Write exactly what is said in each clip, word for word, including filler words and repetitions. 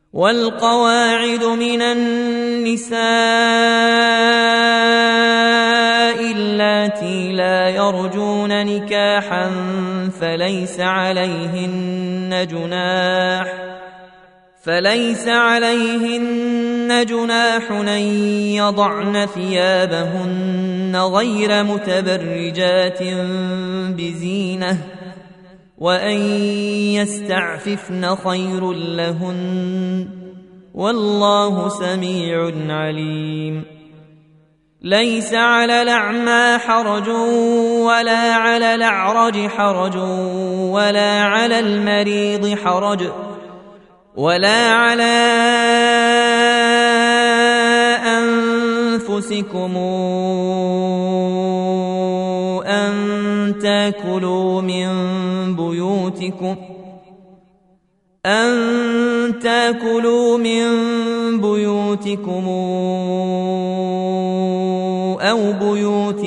والقواعد من النساء اللاتي لا يرجون نكاحا فليس عليهن جناح فليس عليهن جناح أن يضعن ثيابهن غير متبرجات بزينة وأن يستعففن خير لهن والله سميع عليم. ليس على الأعمى حرج ولا على الأعرج حرج ولا على المريض حرج ولا على أنفسكم أن تأكلوا من بيوتكم أن تأكلوا من بيوتكم أو بيوت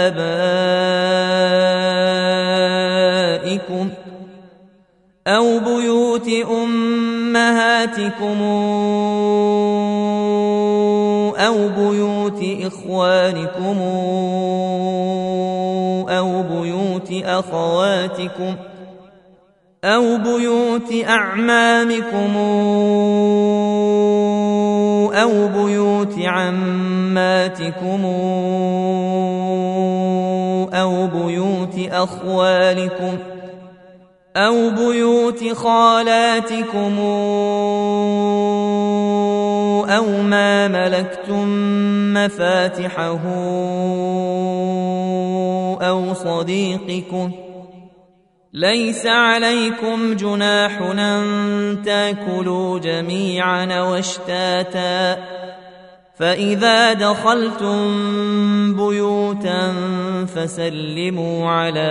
آبائكم أو بيوت أمهاتكم أو بيوت إخوانكم أو بيوت أخواتكم أو بيوت أعمامكم أو بيوت عماتكم أو بيوت أخوالكم أو بيوت خالاتكم أو ما ملكتم مفاتحه أو صديقكم. ليس عليكم جناح أن تأكلوا جميعا واشتاتا فإذا دخلتم بيوتا فسلموا على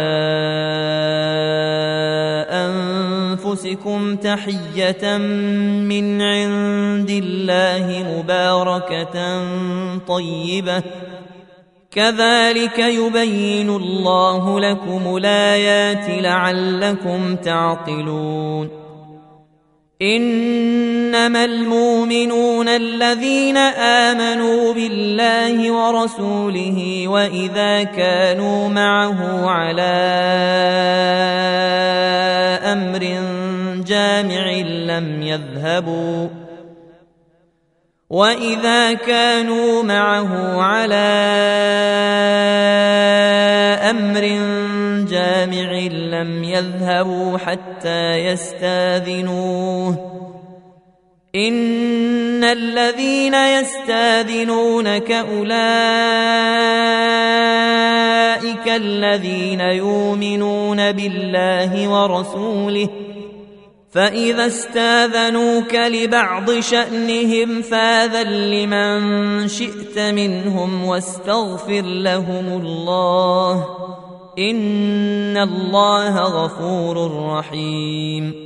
أنفسكم تحية من عند الله مباركة طيبة كذلك يبين الله لكم الآيات لعلكم تعقلون. إنما المؤمنون الذين آمنوا بالله ورسوله وإذا كانوا معه على أمر جامع لم يذهبوا وإذا كانوا معه على أمر جامع لم يذهبوا حتى يستاذنوه إن الذين يستاذنونك أولئك الذين يؤمنون بالله ورسوله فإذا استاذنوك لبعض شأنهم فاذن لمن شئت منهم واستغفر لهم الله إن الله غفور رحيم.